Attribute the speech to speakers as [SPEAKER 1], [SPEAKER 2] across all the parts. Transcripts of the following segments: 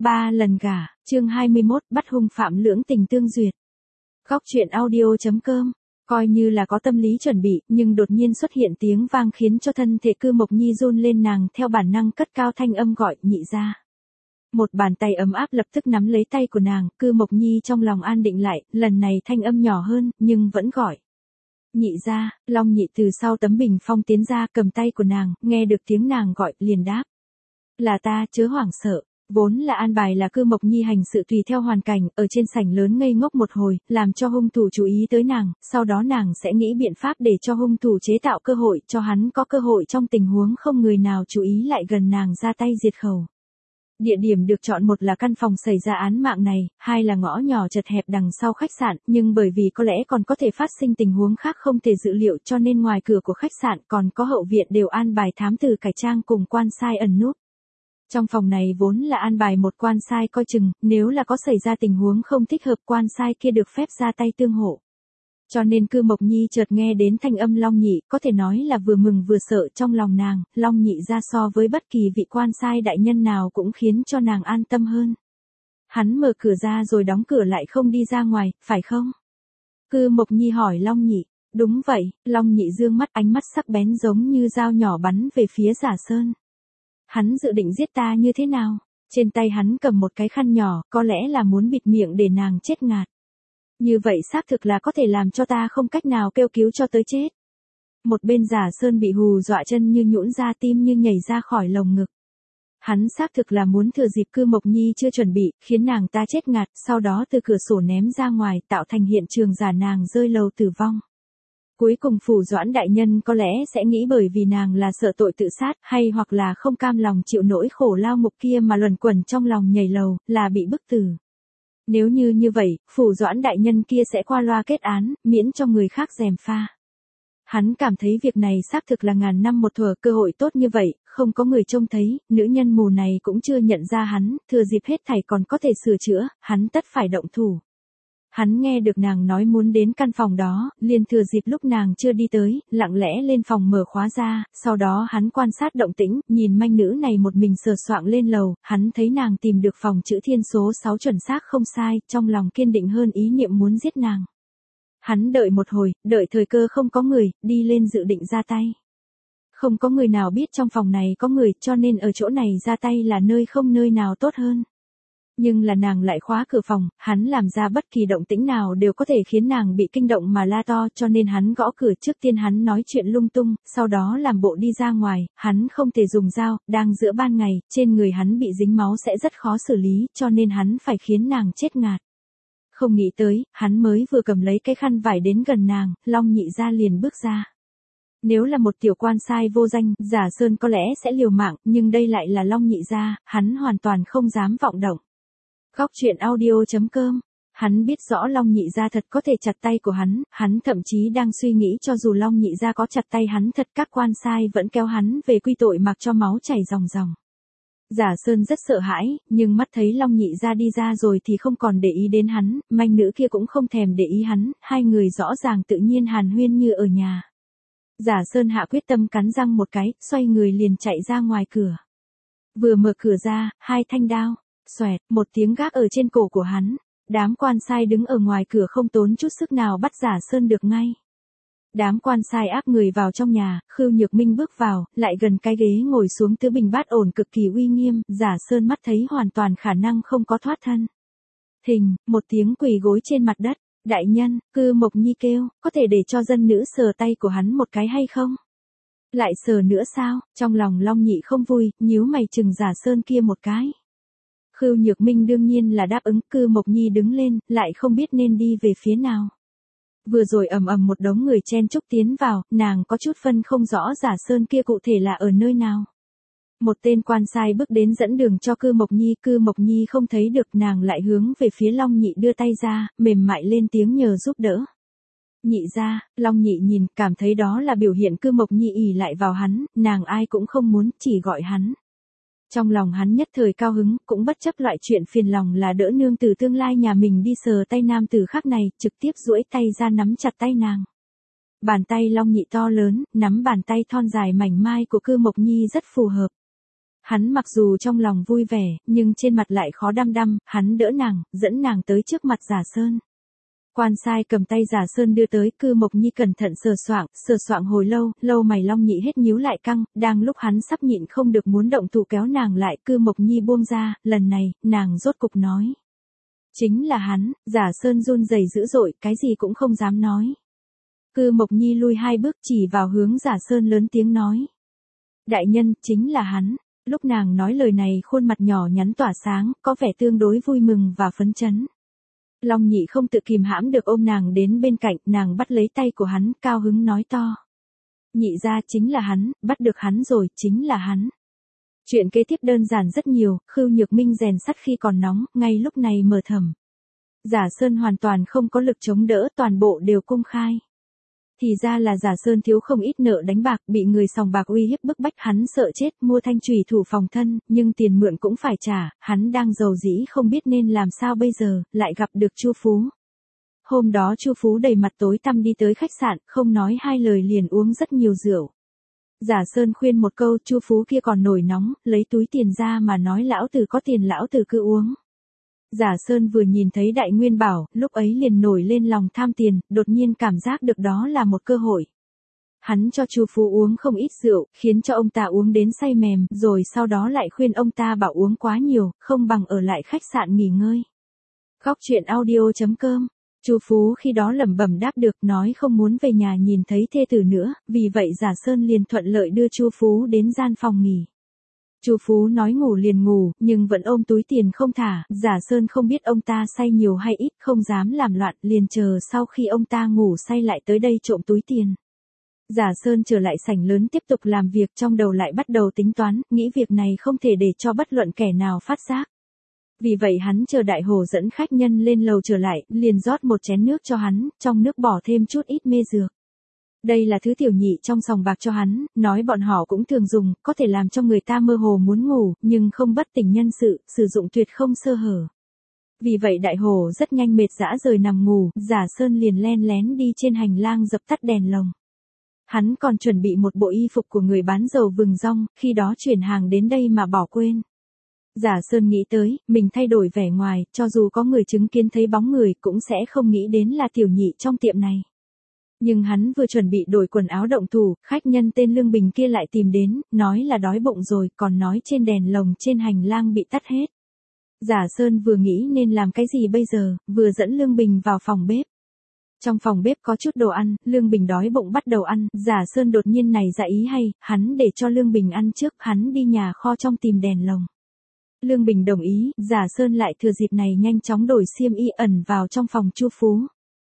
[SPEAKER 1] Ba lần gả, chương 21, bắt hung phạm lưỡng tình tương duyệt. Góc truyện audio.com. Coi như là có tâm lý chuẩn bị, nhưng đột nhiên xuất hiện tiếng vang khiến cho thân thể Cư Mộc Nhi run lên, nàng theo bản năng cất cao thanh âm gọi nhị gia. Một bàn tay ấm áp lập tức nắm lấy tay của nàng, Cư Mộc Nhi trong lòng an định lại, lần này thanh âm nhỏ hơn, nhưng vẫn gọi. Nhị gia. Long Nhị từ sau tấm bình phong tiến ra, cầm tay của nàng, nghe được tiếng nàng gọi, liền đáp. Là ta, chớ hoảng sợ. Vốn là an bài là Cư Mộc Nhi hành sự tùy theo hoàn cảnh, ở trên sảnh lớn ngây ngốc một hồi, làm cho hung thủ chú ý tới nàng, sau đó nàng sẽ nghĩ biện pháp để cho hung thủ chế tạo cơ hội cho hắn có cơ hội trong tình huống không người nào chú ý lại gần nàng ra tay diệt khẩu. Địa điểm được chọn, một là căn phòng xảy ra án mạng này, hai là ngõ nhỏ chật hẹp đằng sau khách sạn, nhưng bởi vì có lẽ còn có thể phát sinh tình huống khác không thể dự liệu cho nên ngoài cửa của khách sạn còn có hậu viện đều an bài thám tử cải trang cùng quan sai ẩn núp. Trong phòng này vốn là an bài một quan sai coi chừng, nếu là có xảy ra tình huống không thích hợp quan sai kia được phép ra tay tương hộ. Cho nên Cư Mộc Nhi chợt nghe đến thanh âm Long Nhị, có thể nói là vừa mừng vừa sợ trong lòng nàng, Long Nhị ra so với bất kỳ vị quan sai đại nhân nào cũng khiến cho nàng an tâm hơn. Hắn mở cửa ra rồi đóng cửa lại không đi ra ngoài, phải không? Cư Mộc Nhi hỏi Long Nhị. Đúng vậy, Long Nhị dương mắt, ánh mắt sắc bén giống như dao nhỏ bắn về phía Giả Sơn. Hắn dự định giết ta như thế nào? Trên tay hắn cầm một cái khăn nhỏ, có lẽ là muốn bịt miệng để nàng chết ngạt. Như vậy xác thực là có thể làm cho ta không cách nào kêu cứu cho tới chết. Một bên Giả Sơn bị hù dọa, chân như nhũn ra, tim như nhảy ra khỏi lồng ngực. Hắn xác thực là muốn thừa dịp Cư Mộc Nhi chưa chuẩn bị, khiến nàng ta chết ngạt, sau đó từ cửa sổ ném ra ngoài, tạo thành hiện trường giả nàng rơi lầu tử vong. Cuối cùng Phủ Doãn đại nhân có lẽ sẽ nghĩ bởi vì nàng là sợ tội tự sát, hay hoặc là không cam lòng chịu nỗi khổ lao ngục kia mà luẩn quẩn trong lòng nhảy lầu, là bị bức tử. Nếu như vậy, Phủ Doãn đại nhân kia sẽ qua loa kết án, miễn cho người khác gièm pha. Hắn cảm thấy việc này xác thực là ngàn năm một thuở, cơ hội tốt như vậy, không có người trông thấy, nữ nhân mù này cũng chưa nhận ra hắn, thừa dịp hết thảy còn có thể sửa chữa, hắn tất phải động thủ. Hắn nghe được nàng nói muốn đến căn phòng đó, liền thừa dịp lúc nàng chưa đi tới, lặng lẽ lên phòng mở khóa ra, sau đó hắn quan sát động tĩnh, nhìn manh nữ này một mình sờ soạng lên lầu, hắn thấy nàng tìm được phòng chữ thiên số 6 chuẩn xác không sai, trong lòng kiên định hơn ý niệm muốn giết nàng. Hắn đợi một hồi, đợi thời cơ không có người, đi lên dự định ra tay. Không có người nào biết trong phòng này có người, cho nên ở chỗ này ra tay là nơi không nơi nào tốt hơn. Nhưng là nàng lại khóa cửa phòng, hắn làm ra bất kỳ động tĩnh nào đều có thể khiến nàng bị kinh động mà la to, cho nên hắn gõ cửa. Trước tiên hắn nói chuyện lung tung, sau đó làm bộ đi ra ngoài, hắn không thể dùng dao, đang giữa ban ngày, trên người hắn bị dính máu sẽ rất khó xử lý, cho nên hắn phải khiến nàng chết ngạt. Không nghĩ tới, hắn mới vừa cầm lấy cái khăn vải đến gần nàng, Long Nhị ra liền bước ra. Nếu là một tiểu quan sai vô danh, Giả Sơn có lẽ sẽ liều mạng, nhưng đây lại là Long Nhị gia, hắn hoàn toàn không dám vọng động. Góc truyện audio.com. Hắn biết rõ Long Nhị gia thật có thể chặt tay của hắn thậm chí đang suy nghĩ cho dù Long Nhị gia có chặt tay hắn thật, các quan sai vẫn kéo hắn về quy tội mặc cho máu chảy ròng ròng. Giả Sơn rất sợ hãi, nhưng mắt thấy Long Nhị gia đi ra rồi thì không còn để ý đến hắn, manh nữ kia cũng không thèm để ý hắn, hai người rõ ràng tự nhiên hàn huyên như ở nhà. Giả Sơn hạ quyết tâm, cắn răng một cái, xoay người liền chạy ra ngoài cửa. Vừa mở cửa ra, hai thanh đao, xoẹt, một tiếng gác ở trên cổ của hắn. Đám quan sai đứng ở ngoài cửa không tốn chút sức nào bắt Giả Sơn được ngay. Đám quan sai áp người vào trong nhà, Khưu Nhược Minh bước vào, lại gần cái ghế ngồi xuống, tứ bình bát ổn cực kỳ uy nghiêm, Giả Sơn mắt thấy hoàn toàn khả năng không có thoát thân. Thình, một tiếng quỳ gối trên mặt đất. Đại nhân, Cư Mộc Nhi kêu, có thể để cho dân nữ sờ tay của hắn một cái hay không? Lại sờ nữa sao? Trong lòng Long Nhị không vui, nhíu mày chừng Giả Sơn kia một cái. Khưu Nhược Minh đương nhiên là đáp ứng. Cư Mộc Nhi đứng lên, lại không biết nên đi về phía nào. Vừa rồi ầm ầm một đống người chen chúc tiến vào, nàng có chút phân không rõ Giả Sơn kia cụ thể là ở nơi nào. Một tên quan sai bước đến dẫn đường cho Cư Mộc Nhi không thấy được, nàng lại hướng về phía Long Nhị đưa tay ra, mềm mại lên tiếng nhờ giúp đỡ. Nhị ra, Long Nhị nhìn, cảm thấy đó là biểu hiện Cư Mộc Nhi ỷ lại vào hắn, nàng ai cũng không muốn, chỉ gọi hắn. Trong lòng hắn nhất thời cao hứng, cũng bất chấp loại chuyện phiền lòng là đỡ nương tử tương lai nhà mình đi sờ tay nam tử khác này, trực tiếp duỗi tay ra nắm chặt tay nàng. Bàn tay Long Nhị to lớn, nắm bàn tay thon dài mảnh mai của Cư Mộc Nhi rất phù hợp. Hắn mặc dù trong lòng vui vẻ, nhưng trên mặt lại khó đăm đăm, hắn đỡ nàng, dẫn nàng tới trước mặt Giả Sơn. Quan sai cầm tay Giả Sơn đưa tới, Cư Mộc Nhi cẩn thận sờ soạng hồi lâu, lâu mày Long Nhị hết nhíu lại căng, đang lúc hắn sắp nhịn không được muốn động thủ kéo nàng lại, Cư Mộc Nhi buông ra, lần này, nàng rốt cục nói. Chính là hắn. Giả Sơn run rẩy dữ dội, cái gì cũng không dám nói. Cư Mộc Nhi lui 2 bước chỉ vào hướng Giả Sơn lớn tiếng nói. Đại nhân, chính là hắn. Lúc nàng nói lời này khuôn mặt nhỏ nhắn tỏa sáng, có vẻ tương đối vui mừng và phấn chấn. Long Nhị không tự kìm hãm được ôm nàng đến bên cạnh, nàng bắt lấy tay của hắn, cao hứng nói to. Nhị ra chính là hắn, bắt được hắn rồi, chính là hắn. Chuyện kế tiếp đơn giản rất nhiều, Khưu Nhược Minh rèn sắt khi còn nóng, ngay lúc này mở thầm. Giả Sơn hoàn toàn không có lực chống đỡ, toàn bộ đều công khai. Thì ra là Giả Sơn thiếu không ít nợ đánh bạc, bị người sòng bạc uy hiếp bức bách, hắn sợ chết, mua thanh chùy thủ phòng thân, nhưng tiền mượn cũng phải trả, hắn đang rầu rĩ không biết nên làm sao bây giờ, lại gặp được Chu Phú. Hôm đó Chu Phú đầy mặt tối tăm đi tới khách sạn, không nói 2 lời liền uống rất nhiều rượu. Giả Sơn khuyên một câu, Chu Phú kia còn nổi nóng, lấy túi tiền ra mà nói lão tử có tiền lão tử cứ uống. Giả Sơn vừa nhìn thấy Đại Nguyên Bảo, lúc ấy liền nổi lên lòng tham tiền, đột nhiên cảm giác được đó là một cơ hội. Hắn cho Chu Phú uống không ít rượu, khiến cho ông ta uống đến say mềm, rồi sau đó lại khuyên ông ta bảo uống quá nhiều, không bằng ở lại khách sạn nghỉ ngơi. Góc truyện audio.com. Chu Phú khi đó lẩm bẩm đáp được, nói không muốn về nhà nhìn thấy thê tử nữa, vì vậy Giả Sơn liền thuận lợi đưa Chu Phú đến gian phòng nghỉ. Chu Phú nói ngủ liền ngủ, nhưng vẫn ôm túi tiền không thả, Giả Sơn không biết ông ta say nhiều hay ít, không dám làm loạn, liền chờ sau khi ông ta ngủ say lại tới đây trộm túi tiền. Giả Sơn trở lại sảnh lớn tiếp tục làm việc, trong đầu lại bắt đầu tính toán, nghĩ việc này không thể để cho bất luận kẻ nào phát giác. Vì vậy hắn chờ Đại Hồ dẫn khách nhân lên lầu trở lại, liền rót một chén nước cho hắn, trong nước bỏ thêm chút ít mê dược. Đây là thứ tiểu nhị trong sòng bạc cho hắn, nói bọn họ cũng thường dùng, có thể làm cho người ta mơ hồ muốn ngủ, nhưng không bất tỉnh nhân sự, sử dụng tuyệt không sơ hở. Vì vậy Đại Hồ rất nhanh mệt dã rời nằm ngủ, Giả Sơn liền len lén đi trên hành lang dập tắt đèn lồng. Hắn còn chuẩn bị một bộ y phục của người bán dầu vừng rong, khi đó chuyển hàng đến đây mà bỏ quên. Giả Sơn nghĩ tới, mình thay đổi vẻ ngoài, cho dù có người chứng kiến thấy bóng người cũng sẽ không nghĩ đến là tiểu nhị trong tiệm này. Nhưng hắn vừa chuẩn bị đổi quần áo động thủ, khách nhân tên Lương Bình kia lại tìm đến, nói là đói bụng rồi, còn nói trên đèn lồng trên hành lang bị tắt hết. Giả Sơn vừa nghĩ nên làm cái gì bây giờ, vừa dẫn Lương Bình vào phòng bếp. Trong phòng bếp có chút đồ ăn, Lương Bình đói bụng bắt đầu ăn, Giả Sơn đột nhiên này ra ý hay, hắn để cho Lương Bình ăn trước, hắn đi nhà kho trong tìm đèn lồng. Lương Bình đồng ý, Giả Sơn lại thừa dịp này nhanh chóng đổi xiêm y ẩn vào trong phòng Chu Phú.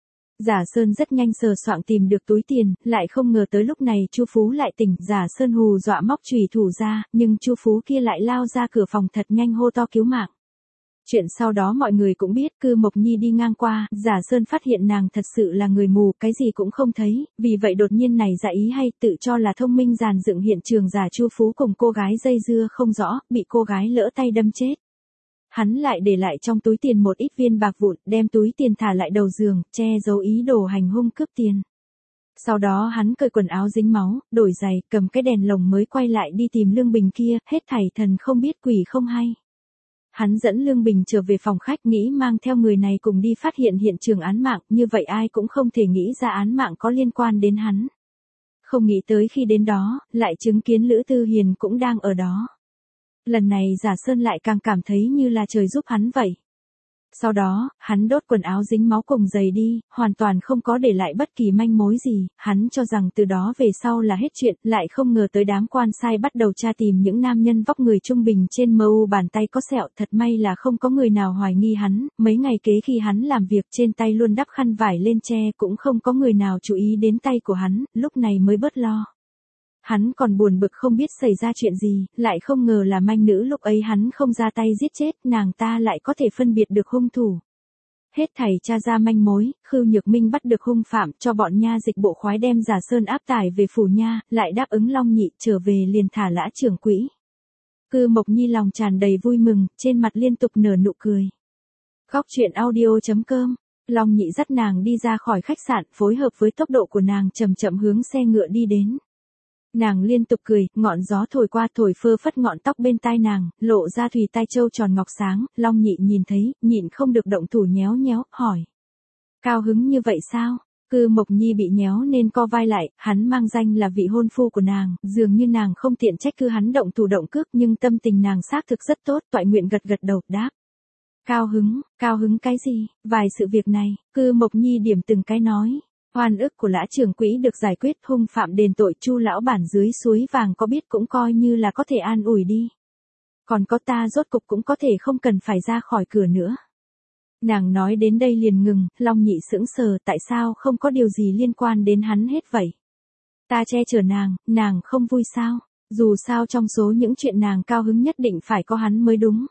[SPEAKER 1] Giả Sơn rất nhanh sờ soạng tìm được túi tiền, lại không ngờ tới lúc này Chu Phú lại tỉnh, Giả Sơn hù dọa móc chùy thủ ra, nhưng Chu Phú kia lại lao ra cửa phòng thật nhanh hô to cứu mạng. Chuyện sau đó mọi người cũng biết, Cư Mộc Nhi đi ngang qua, Giả Sơn phát hiện nàng thật sự là người mù, cái gì cũng không thấy, vì vậy đột nhiên này ra ý hay, tự cho là thông minh dàn dựng hiện trường giả Chu Phú cùng cô gái dây dưa không rõ, bị cô gái lỡ tay đâm chết. Hắn lại để lại trong túi tiền một ít viên bạc vụn, đem túi tiền thả lại đầu giường, che giấu ý đồ hành hung cướp tiền. Sau đó hắn cởi quần áo dính máu, đổi giày, cầm cái đèn lồng mới quay lại đi tìm Lương Bình kia, hết thảy thần không biết quỷ không hay. Hắn dẫn Lương Bình trở về phòng khách, nghĩ mang theo người này cùng đi phát hiện hiện trường án mạng, như vậy ai cũng không thể nghĩ ra án mạng có liên quan đến hắn. Không nghĩ tới khi đến đó, lại chứng kiến Lữ Tư Hiền cũng đang ở đó. Lần này Giả Sơn lại càng cảm thấy như là trời giúp hắn vậy. Sau đó, hắn đốt quần áo dính máu cùng giày đi, hoàn toàn không có để lại bất kỳ manh mối gì, hắn cho rằng từ đó về sau là hết chuyện, lại không ngờ tới đám quan sai bắt đầu tra tìm những nam nhân vóc người trung bình trên mu bàn tay có sẹo, thật may là không có người nào hoài nghi hắn, mấy ngày kế khi hắn làm việc trên tay luôn đắp khăn vải lên che cũng không có người nào chú ý đến tay của hắn, lúc này mới bớt lo. Hắn còn buồn bực không biết xảy ra chuyện gì, lại không ngờ là manh nữ lúc ấy hắn không ra tay giết chết, nàng ta lại có thể phân biệt được hung thủ. Hết thảy tra ra manh mối, Khưu Nhược Minh bắt được hung phạm, cho bọn nha dịch bộ khoái đem Giả Sơn áp tải về phủ nha, lại đáp ứng Long Nhị, trở về liền thả Lã trưởng quỹ. Cư Mộc Nhi lòng tràn đầy vui mừng, trên mặt liên tục nở nụ cười. Góc truyện audio.com. Long Nhị dắt nàng đi ra khỏi khách sạn, phối hợp với tốc độ của nàng chậm chậm hướng xe ngựa đi đến. Nàng liên tục cười, ngọn gió thổi qua thổi phơ phất ngọn tóc bên tai nàng, lộ ra thùy tai châu tròn ngọc sáng, Long Nhị nhìn thấy, nhịn không được động thủ nhéo nhéo, hỏi. Cao hứng như vậy sao? Cư Mộc Nhi bị nhéo nên co vai lại, hắn mang danh là vị hôn phu của nàng, dường như nàng không tiện trách cứ hắn động thủ động cước nhưng tâm tình nàng xác thực rất tốt, toại nguyện gật gật đầu, đáp. Cao hứng cái gì, vài sự việc này, Cư Mộc Nhi điểm từng cái nói. Oan ức của Lã trưởng quỹ được giải quyết, hung phạm đền tội, Chu lão bản dưới suối vàng có biết cũng coi như là có thể an ủi đi. Còn có ta rốt cục cũng có thể không cần phải ra khỏi cửa nữa. Nàng nói đến đây liền ngừng, Long Nhị sững sờ, tại sao không có điều gì liên quan đến hắn hết vậy? Ta che chở nàng không vui sao? Dù sao trong số những chuyện nàng cao hứng nhất định phải có hắn mới đúng.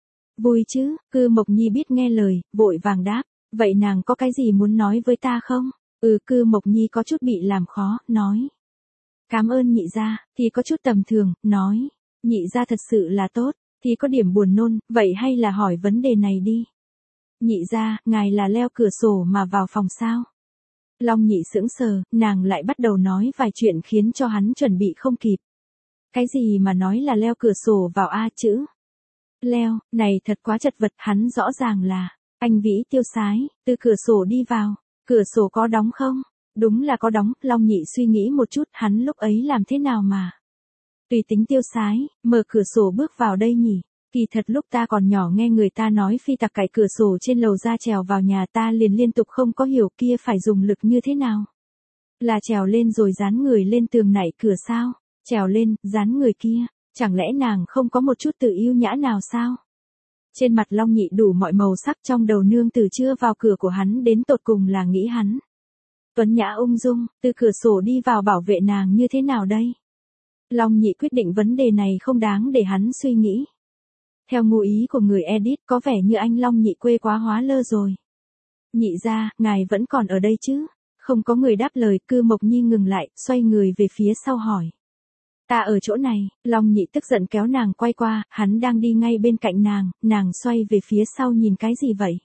[SPEAKER 1] Vui chứ, Cư Mộc Nhi biết nghe lời, vội vàng đáp, vậy nàng có cái gì muốn nói với ta không? Cư Mộc Nhi có chút bị làm khó, nói. Cảm ơn nhị gia, thì có chút tầm thường, nói. Nhị gia thật sự là tốt, thì có điểm buồn nôn, vậy hay là hỏi vấn đề này đi. Nhị gia, ngài là leo cửa sổ mà vào phòng sao? Long Nhị sững sờ, nàng lại bắt đầu nói vài chuyện khiến cho hắn chuẩn bị không kịp. Cái gì mà nói là leo cửa sổ vào a chữ? Leo, này thật quá chật vật, hắn rõ ràng là, anh Vĩ tiêu sái, từ cửa sổ đi vào. Cửa sổ có đóng không? Đúng là có đóng, Long Nhị suy nghĩ một chút, hắn lúc ấy làm thế nào mà? Tùy tính tiêu sái, mở cửa sổ bước vào đây nhỉ? Kỳ thật lúc ta còn nhỏ nghe người ta nói phi tặc cậy cửa sổ trên lầu ra trèo vào nhà ta liền liên tục không có hiểu kia phải dùng lực như thế nào. Là trèo lên rồi dán người lên tường nảy cửa sao? Trèo lên, dán người kia, chẳng lẽ nàng không có một chút tự yêu nhã nào sao? Trên mặt Long Nhị đủ mọi màu sắc, trong đầu nương từ chưa vào cửa của hắn đến tột cùng là nghĩ hắn. Tuấn nhã ung dung, từ cửa sổ đi vào bảo vệ nàng như thế nào đây? Long Nhị quyết định vấn đề này không đáng để hắn suy nghĩ. Theo ngụ ý của người edit, có vẻ như anh Long Nhị quê quá hóa lơ rồi. Nhị gia, ngài vẫn còn ở đây chứ? Không có người đáp lời, Cư Mộc Nhi ngừng lại, xoay người về phía sau hỏi. Ta ở chỗ này, Long Nhị tức giận kéo nàng quay qua, hắn đang đi ngay bên cạnh nàng xoay về phía sau nhìn cái gì vậy?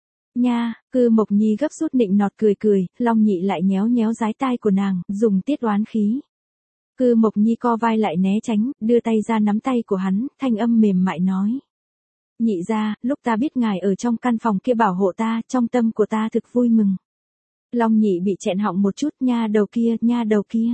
[SPEAKER 1] Nha, Cư Mộc Nhi gấp rút nịnh nọt cười, Long Nhị lại nhéo nhéo dái tai của nàng, dùng tiết oán khí. Cư Mộc Nhi co vai lại né tránh, đưa tay ra nắm tay của hắn, thanh âm mềm mại nói. Nhị gia, lúc ta biết ngài ở trong căn phòng kia bảo hộ ta, trong tâm của ta thực vui mừng. Long Nhị bị chẹn họng một chút, nha đầu kia.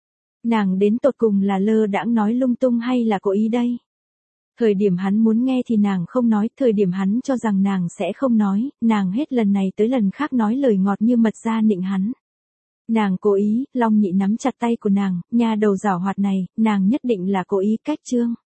[SPEAKER 1] Nàng đến tột cùng là lơ đãng nói lung tung hay là cố ý đây? Thời điểm hắn muốn nghe thì nàng không nói, thời điểm hắn cho rằng nàng sẽ không nói, nàng hết lần này tới lần khác nói lời ngọt như mật ra nịnh hắn. Nàng cố ý, Long Nhị nắm chặt tay của nàng, nha đầu giảo hoạt này, nàng nhất định là cố ý cách trương.